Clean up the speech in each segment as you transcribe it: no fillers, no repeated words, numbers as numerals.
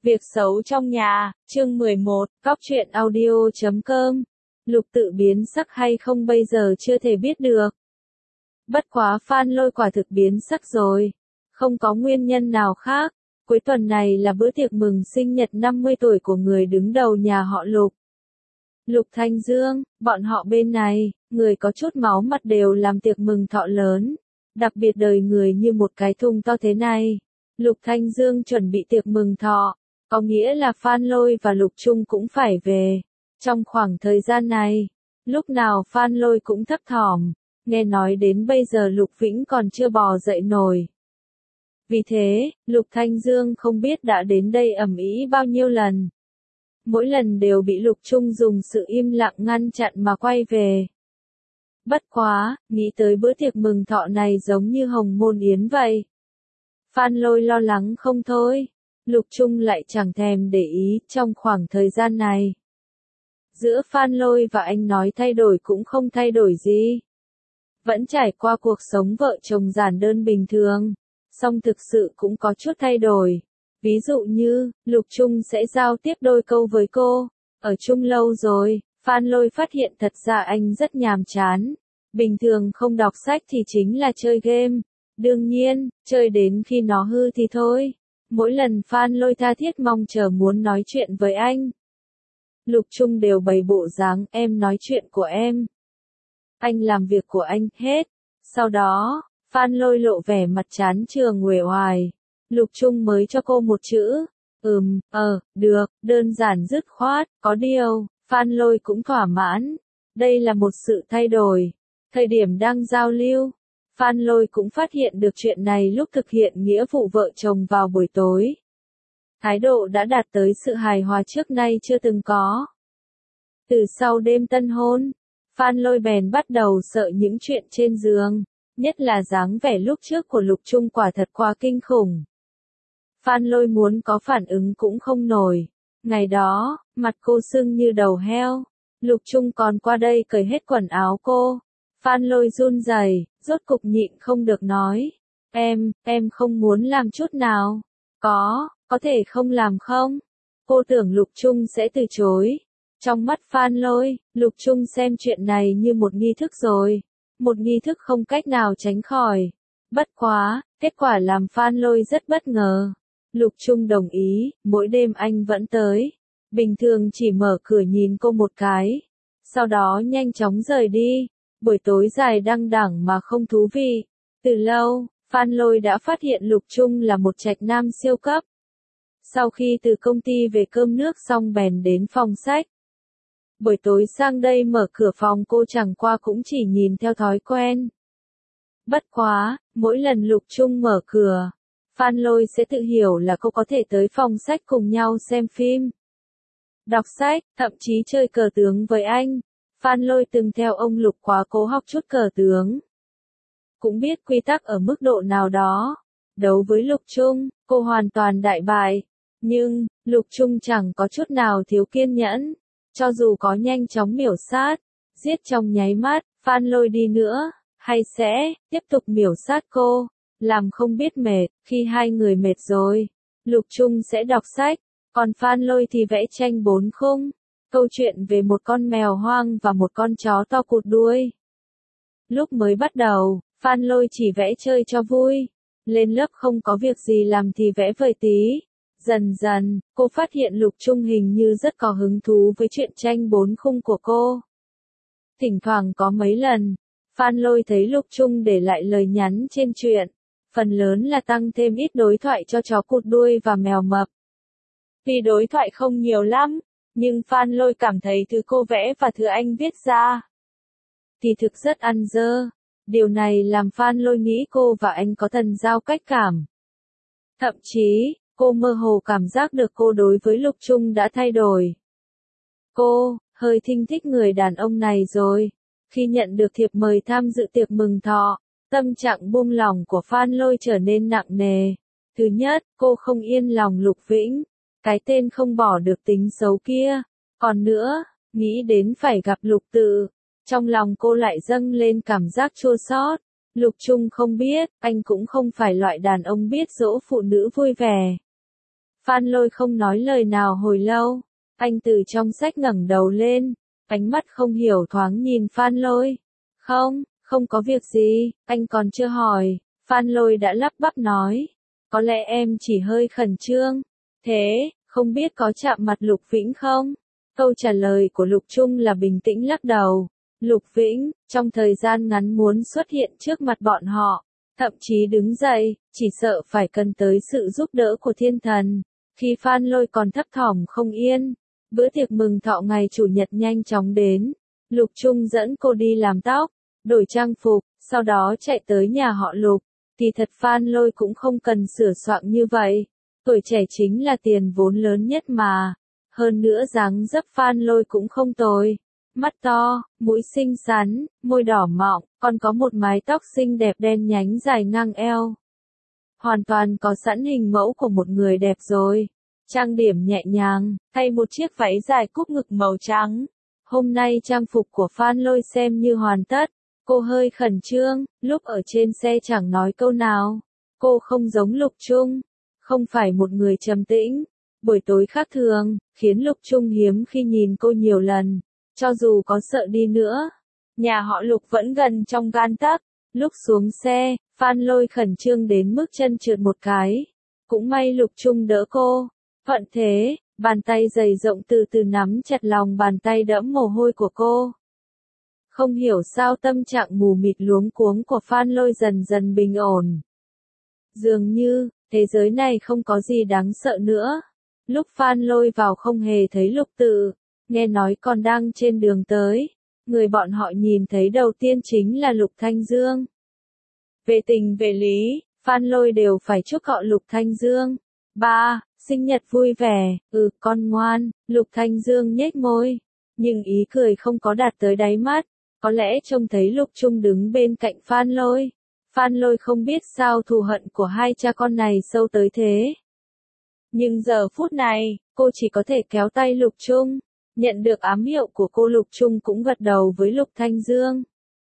Việc xấu trong nhà, chương 11, Cóc truyện audio.com. Lục tự biến sắc hay không bây giờ chưa thể biết được. Bất quá Phan Lôi quả thực biến sắc rồi. Không có nguyên nhân nào khác. Cuối tuần này là bữa tiệc mừng sinh nhật 50 tuổi của người đứng đầu nhà họ Lục. Lục Thanh Dương, bọn họ bên này, người có chút máu mặt đều làm tiệc mừng thọ lớn. Đặc biệt đời người như một cái thùng to thế này. Lục Thanh Dương chuẩn bị tiệc mừng thọ. Có nghĩa là Phan Lôi và Lục Trung cũng phải về. Trong khoảng thời gian này, lúc nào Phan Lôi cũng thấp thỏm, nghe nói đến bây giờ Lục Vĩnh còn chưa bò dậy nổi. Vì thế, Lục Thanh Dương không biết đã đến đây ầm ĩ bao nhiêu lần. Mỗi lần đều bị Lục Trung dùng sự im lặng ngăn chặn mà quay về. Bất quá, nghĩ tới bữa tiệc mừng thọ này giống như hồng môn yến vậy. Phan Lôi lo lắng không thôi. Lục Trung lại chẳng thèm để ý trong khoảng thời gian này. Giữa Phan Lôi và anh nói thay đổi cũng không thay đổi gì. Vẫn trải qua cuộc sống vợ chồng giản đơn bình thường, song thực sự cũng có chút thay đổi. Ví dụ như, Lục Trung sẽ giao tiếp đôi câu với cô. Ở chung lâu rồi, Phan Lôi phát hiện thật ra anh rất nhàm chán. Bình thường không đọc sách thì chính là chơi game. Đương nhiên, chơi đến khi nó hư thì thôi. Mỗi lần Phan Lôi tha thiết mong chờ muốn nói chuyện với anh. Lục Trung đều bày bộ dáng em nói chuyện của em. Anh làm việc của anh hết. Sau đó, Phan Lôi lộ vẻ mặt chán chường uể oải. Lục Trung mới cho cô một chữ. Được, đơn giản dứt khoát, có điều, Phan Lôi cũng thỏa mãn. Đây là một sự thay đổi. Thời điểm đang giao lưu, Phan Lôi cũng phát hiện được chuyện này lúc thực hiện nghĩa vụ vợ chồng vào buổi tối. Thái độ đã đạt tới sự hài hòa trước nay chưa từng có. Từ sau đêm tân hôn, Phan Lôi bèn bắt đầu sợ những chuyện trên giường, nhất là dáng vẻ lúc trước của Lục Trung quả thật quá kinh khủng. Phan Lôi muốn có phản ứng cũng không nổi. Ngày đó, mặt cô sưng như đầu heo. Lục Trung còn qua đây cởi hết quần áo cô. Phan Lôi run rẩy, rốt cục nhịn không được nói. Em không muốn làm chút nào. Có thể không làm không? Cô tưởng Lục Trung sẽ từ chối. Trong mắt Phan Lôi, Lục Trung xem chuyện này như một nghi thức rồi. Một nghi thức không cách nào tránh khỏi. Bất quá, kết quả làm Phan Lôi rất bất ngờ. Lục Trung đồng ý, mỗi đêm anh vẫn tới. Bình thường chỉ mở cửa nhìn cô một cái. Sau đó nhanh chóng rời đi. Buổi tối dài đăng đẳng mà không thú vị. Từ lâu, Phan Lôi đã phát hiện Lục Trung là một trạch nam siêu cấp. Sau khi từ công ty về cơm nước xong bèn đến phòng sách. Buổi tối sang đây mở cửa phòng cô chẳng qua cũng chỉ nhìn theo thói quen. Bất quá, mỗi lần Lục Trung mở cửa, Phan Lôi sẽ tự hiểu là cô có thể tới phòng sách cùng nhau xem phim, đọc sách, thậm chí chơi cờ tướng với anh. Phan Lôi từng theo ông Lục khóa cố học chút cờ tướng. Cũng biết quy tắc ở mức độ nào đó. Đấu với Lục Trung, cô hoàn toàn đại bại. Nhưng, Lục Trung chẳng có chút nào thiếu kiên nhẫn. Cho dù có nhanh chóng miểu sát, giết trong nháy mắt, Phan Lôi đi nữa, hay sẽ tiếp tục miểu sát cô, làm không biết mệt. Khi hai người mệt rồi, Lục Trung sẽ đọc sách, còn Phan Lôi thì vẽ tranh 4 khung. Câu chuyện về một con mèo hoang và một con chó to cụt đuôi. Lúc mới bắt đầu, Phan Lôi chỉ vẽ chơi cho vui. Lên lớp không có việc gì làm thì vẽ vời tí. Dần dần, cô phát hiện Lục Trung hình như rất có hứng thú với chuyện tranh 4 khung của cô. Thỉnh thoảng có mấy lần, Phan Lôi thấy Lục Trung để lại lời nhắn trên truyện. Phần lớn là tăng thêm ít đối thoại cho chó cụt đuôi và mèo mập. Vì đối thoại không nhiều lắm, nhưng Phan Lôi cảm thấy thứ cô vẽ và thứ anh viết ra thì thực rất ăn dơ. Điều này làm Phan Lôi nghĩ cô và anh có thần giao cách cảm. Thậm chí, cô mơ hồ cảm giác được cô đối với Lục Trung đã thay đổi. Cô, hơi thinh thích người đàn ông này rồi. Khi nhận được thiệp mời tham dự tiệc mừng thọ, tâm trạng buông lỏng của Phan Lôi trở nên nặng nề. Thứ nhất, cô không yên lòng Lục Vĩnh. Cái tên không bỏ được tính xấu kia. Còn nữa, nghĩ đến phải gặp Lục Tự. Trong lòng cô lại dâng lên cảm giác chua xót. Lục Trung không biết, anh cũng không phải loại đàn ông biết dỗ phụ nữ vui vẻ. Phan Lôi không nói lời nào hồi lâu, anh từ trong sách ngẩng đầu lên, ánh mắt không hiểu thoáng nhìn Phan Lôi. Không có việc gì, anh còn chưa hỏi, Phan Lôi đã lắp bắp nói. Có lẽ em chỉ hơi khẩn trương. Thế, không biết có chạm mặt Lục Vĩnh không? Câu trả lời của Lục Trung là bình tĩnh lắc đầu. Lục Vĩnh, trong thời gian ngắn muốn xuất hiện trước mặt bọn họ, thậm chí đứng dậy, chỉ sợ phải cần tới sự giúp đỡ của thiên thần. Khi Phan Lôi còn thấp thỏm không yên, bữa tiệc mừng thọ ngày Chủ nhật nhanh chóng đến. Lục Trung dẫn cô đi làm tóc, đổi trang phục, sau đó chạy tới nhà họ Lục. Thì thật Phan Lôi cũng không cần sửa soạn như vậy. Tuổi trẻ chính là tiền vốn lớn nhất mà. Hơn nữa dáng dấp Phan Lôi cũng không tồi. Mắt to, mũi xinh xắn, môi đỏ mọng, còn có một mái tóc xinh đẹp đen nhánh dài ngang eo. Hoàn toàn có sẵn hình mẫu của một người đẹp rồi. Trang điểm nhẹ nhàng, thay một chiếc váy dài cúp ngực màu trắng. Hôm nay trang phục của Phan Lôi xem như hoàn tất. Cô hơi khẩn trương, lúc ở trên xe chẳng nói câu nào. Cô không giống Lục Trung, không phải một người trầm tĩnh. Buổi tối khác thường, khiến Lục Trung hiếm khi nhìn cô nhiều lần. Cho dù có sợ đi nữa, nhà họ Lục vẫn gần trong gan tấc. Lúc xuống xe, Phan Lôi khẩn trương đến mức chân trượt một cái. Cũng may Lục Trung đỡ cô. Thuận thế, bàn tay dày rộng từ từ nắm chặt lòng bàn tay đẫm mồ hôi của cô. Không hiểu sao tâm trạng mù mịt luống cuống của Phan Lôi dần dần bình ổn. Dường như, thế giới này không có gì đáng sợ nữa. Lúc Phan Lôi vào không hề thấy Lục Tự, nghe nói còn đang trên đường tới. Người bọn họ nhìn thấy đầu tiên chính là Lục Thanh Dương. Về tình về lý, Phan Lôi đều phải chúc họ Lục Thanh Dương. Ba, sinh nhật vui vẻ, con ngoan, Lục Thanh Dương nhếch môi. Nhưng ý cười không có đạt tới đáy mắt. Có lẽ trông thấy Lục Trung đứng bên cạnh Phan Lôi. Phan Lôi không biết sao thù hận của hai cha con này sâu tới thế. Nhưng giờ phút này, cô chỉ có thể kéo tay Lục Trung. Nhận được ám hiệu của cô Lục Trung cũng gật đầu với Lục Thanh Dương.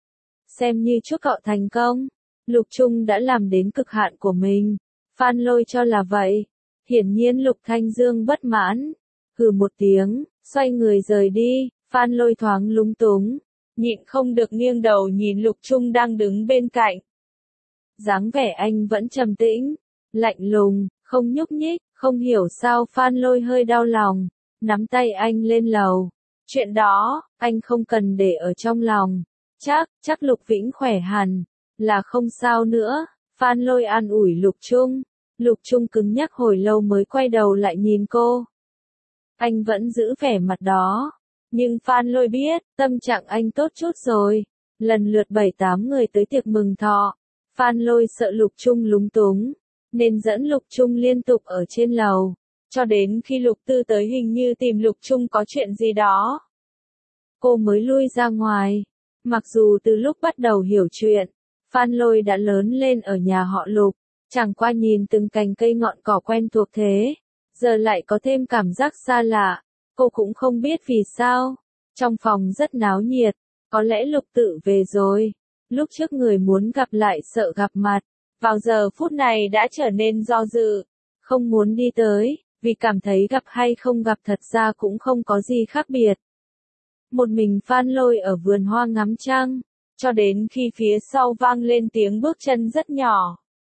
Xem như chúc cậu thành công. Lục Trung đã làm đến cực hạn của mình. Phan Lôi cho là vậy. Hiển nhiên Lục Thanh Dương bất mãn. Hừ một tiếng, xoay người rời đi. Phan Lôi thoáng lúng túng. Nhịn không được nghiêng đầu nhìn Lục Trung đang đứng bên cạnh. Dáng vẻ anh vẫn trầm tĩnh, lạnh lùng, không nhúc nhích, không hiểu sao Phan Lôi hơi đau lòng, nắm tay anh lên lầu. Chuyện đó, anh không cần để ở trong lòng. Chắc Lục Vĩnh khỏe hẳn, là không sao nữa. Phan Lôi an ủi Lục Trung. Lục Trung cứng nhắc hồi lâu mới quay đầu lại nhìn cô. Anh vẫn giữ vẻ mặt đó. Nhưng Phan Lôi biết, tâm trạng anh tốt chút rồi. Lần lượt 7-8 người tới tiệc mừng thọ. Phan Lôi sợ Lục Trung lúng túng, nên dẫn Lục Trung liên tục ở trên lầu. Cho đến khi Lục Tư tới hình như tìm Lục Trung có chuyện gì đó. Cô mới lui ra ngoài. Mặc dù từ lúc bắt đầu hiểu chuyện, Phan Lôi đã lớn lên ở nhà họ Lục. Chẳng qua nhìn từng cành cây ngọn cỏ quen thuộc thế. Giờ lại có thêm cảm giác xa lạ. Cô cũng không biết vì sao. Trong phòng rất náo nhiệt. Có lẽ Lục Tự về rồi. Lúc trước người muốn gặp lại sợ gặp mặt. Vào giờ phút này đã trở nên do dự. Không muốn đi tới. Vì cảm thấy gặp hay không gặp thật ra cũng không có gì khác biệt. Một mình Phan Lôi ở vườn hoa ngắm trăng. Cho đến khi phía sau vang lên tiếng bước chân rất nhỏ.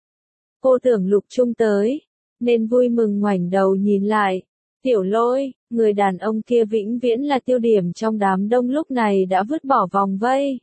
Cô tưởng Lục Trung tới. Nên vui mừng ngoảnh đầu nhìn lại. Tiểu Lôi, người đàn ông kia vĩnh viễn là tiêu điểm trong đám đông lúc này đã vứt bỏ vòng vây.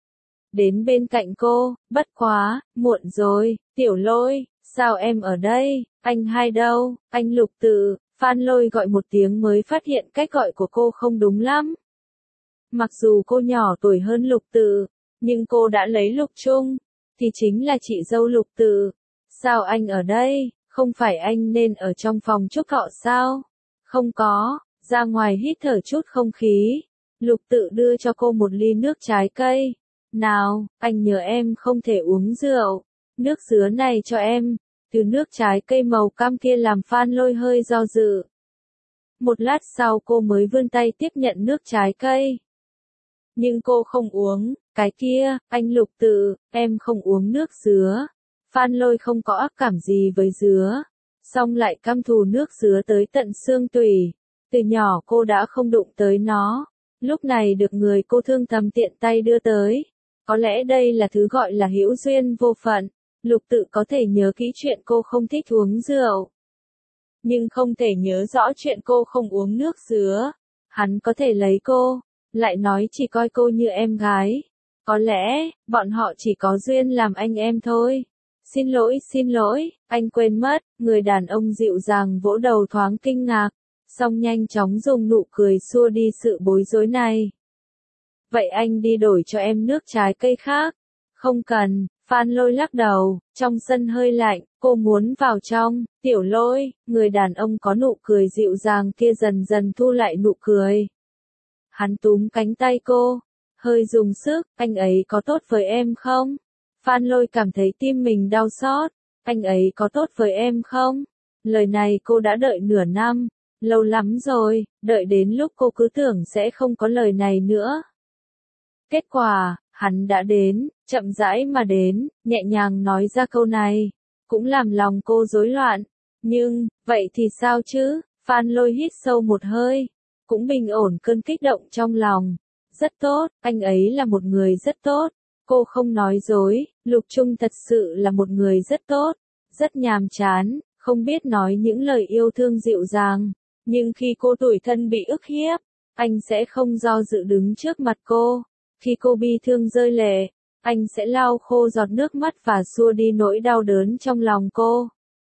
Đến bên cạnh cô, bất quá, muộn rồi, Tiểu Lôi, sao em ở đây, anh hai đâu, anh Lục Tự. Phan Lôi gọi một tiếng mới phát hiện cách gọi của cô không đúng lắm. Mặc dù cô nhỏ tuổi hơn Lục Tự, nhưng cô đã lấy Lục Trung, thì chính là chị dâu Lục Tự. Sao anh ở đây, không phải anh nên ở trong phòng chúc thọ sao? Không có, ra ngoài hít thở chút không khí. Lục Tự đưa cho cô một ly nước trái cây. Nào, anh nhớ em không thể uống rượu. Nước dứa này cho em. Từ nước trái cây màu cam kia làm Phan Lôi hơi do dự. Một lát sau cô mới vươn tay tiếp nhận nước trái cây. Nhưng cô không uống, cái kia, anh Lục Tự, em không uống nước dứa. Phan Lôi không có ác cảm gì với dứa. xong lại căm thù nước dứa tới tận xương tủy. Từ nhỏ cô đã không đụng tới nó, lúc này được người cô thương thầm tiện tay đưa tới. Có lẽ đây là thứ gọi là hữu duyên vô phận. Lục Tự có thể nhớ kỹ chuyện cô không thích uống rượu, nhưng không thể nhớ rõ chuyện cô không uống nước dứa. Hắn có thể lấy cô, lại nói chỉ coi cô như em gái. Có lẽ, bọn họ chỉ có duyên làm anh em thôi. Xin lỗi, anh quên mất, người đàn ông dịu dàng vỗ đầu thoáng kinh ngạc, xong nhanh chóng dùng nụ cười xua đi sự bối rối này. Vậy anh đi đổi cho em nước trái cây khác. Không cần, Phan Lôi lắc đầu, trong sân hơi lạnh, cô muốn vào trong. Tiểu Lôi, người đàn ông có nụ cười dịu dàng kia dần dần thu lại nụ cười. Hắn túm cánh tay cô, hơi dùng sức, anh ấy có tốt với em không? Phan Lôi cảm thấy tim mình đau xót, anh ấy có tốt với em không? Lời này cô đã đợi nửa năm, lâu lắm rồi, đợi đến lúc cô cứ tưởng sẽ không có lời này nữa. Kết quả, hắn đã đến, chậm rãi mà đến, nhẹ nhàng nói ra câu này, cũng làm lòng cô rối loạn. Nhưng, vậy thì sao chứ? Phan Lôi hít sâu một hơi, cũng bình ổn cơn kích động trong lòng. Rất tốt, anh ấy là một người rất tốt. Cô không nói dối, Lục Trung thật sự là một người rất tốt, rất nhàm chán, không biết nói những lời yêu thương dịu dàng. Nhưng khi cô tủi thân bị ức hiếp, anh sẽ không do dự đứng trước mặt cô. Khi cô bi thương rơi lệ, anh sẽ lau khô giọt nước mắt và xua đi nỗi đau đớn trong lòng cô.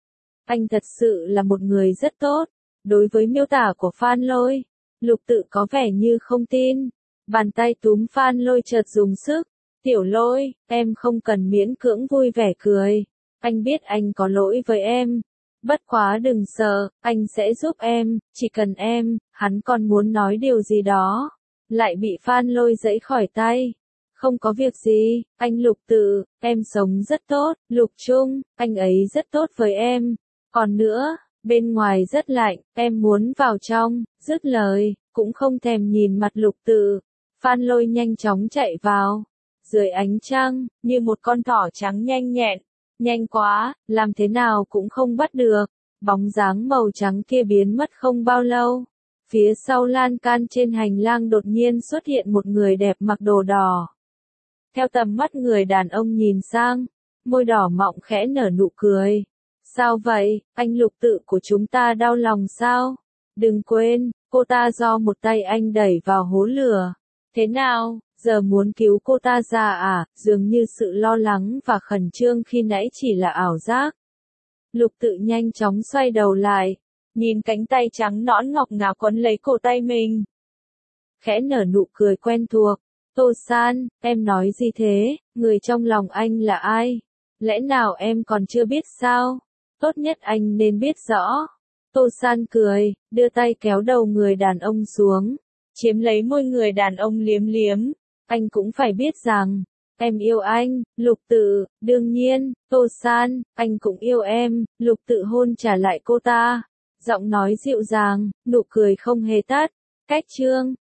Anh thật sự là một người rất tốt. Đối với miêu tả của Phan Lôi, Lục Tự có vẻ như không tin. Bàn tay túm Phan Lôi chợt dùng sức. Tiểu Lôi, em không cần miễn cưỡng vui vẻ cười. Anh biết anh có lỗi với em. Bất quá đừng sợ, anh sẽ giúp em, chỉ cần em. Hắn còn muốn nói điều gì đó, lại bị Phan Lôi giãy khỏi tay. Không có việc gì, anh Lục Tự, em sống rất tốt. Lục Trung, anh ấy rất tốt với em. Còn nữa, bên ngoài rất lạnh, em muốn vào trong. Dứt lời, cũng không thèm nhìn mặt Lục Tự. Phan Lôi nhanh chóng chạy vào. Dưới ánh trăng, như một con thỏ trắng nhanh nhẹn. Nhanh quá, làm thế nào cũng không bắt được. Bóng dáng màu trắng kia biến mất không bao lâu. Phía sau lan can trên hành lang đột nhiên xuất hiện một người đẹp mặc đồ đỏ. Theo tầm mắt người đàn ông nhìn sang, môi đỏ mọng khẽ nở nụ cười. Sao vậy, anh Lục Tự của chúng ta đau lòng sao? Đừng quên, cô ta do một tay anh đẩy vào hố lửa. Thế nào, giờ muốn cứu cô ta ra à? Dường như sự lo lắng và khẩn trương khi nãy chỉ là ảo giác. Lục Tự nhanh chóng xoay đầu lại, nhìn cánh tay trắng nõn ngọc ngà quấn lấy cổ tay mình. Khẽ nở nụ cười quen thuộc. Tô San, em nói gì thế? Người trong lòng anh là ai? Lẽ nào em còn chưa biết sao? Tốt nhất anh nên biết rõ. Tô San cười, đưa tay kéo đầu người đàn ông xuống, chiếm lấy môi người đàn ông liếm liếm. Anh cũng phải biết rằng, em yêu anh. Lục Tự, đương nhiên. Tô San, anh cũng yêu em. Lục Tự hôn trả lại cô ta. Giọng nói dịu dàng, nụ cười không hề tắt. Cách chương